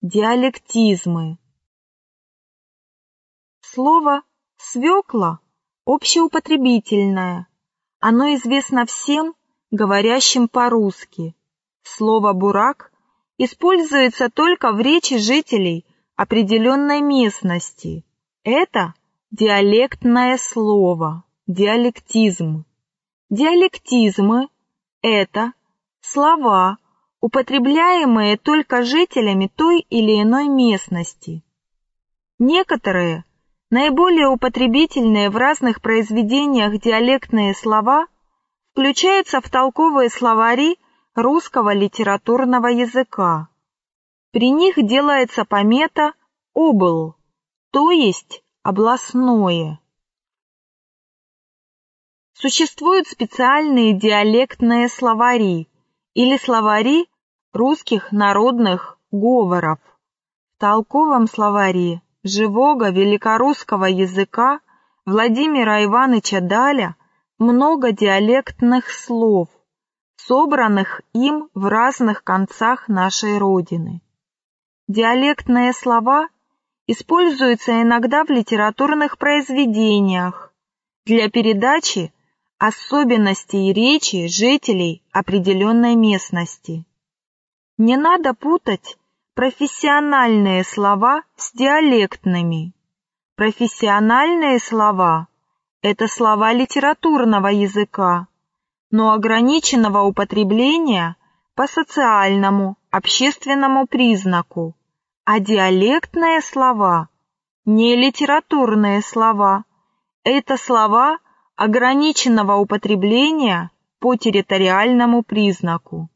диалектизмы. Слово «свекла» общеупотребительное. Оно известно всем, говорящим по-русски. Слово «бурак» используется только в речи жителей определенной местности. Это диалектное слово, диалектизм. Диалектизмы – это слова, употребляемые только жителями той или иной местности. Некоторые, наиболее употребительные в разных произведениях диалектные слова включаются в толковые словари русского литературного языка. При них делается помета «обл», то есть областное. Существуют специальные диалектные словари или словари русских народных говоров. В толковом словаре живого великорусского языка Владимира Ивановича Даля много диалектных слов, собранных им в разных концах нашей Родины. Диалектные слова используются иногда в литературных произведениях для передачи особенностей речи жителей определенной местности. Не надо путать профессиональные слова с диалектными. Профессиональные слова – это слова литературного языка, но ограниченного употребления по социальному, общественному признаку, а диалектные слова – не литературные слова, это слова ограниченного употребления по территориальному признаку.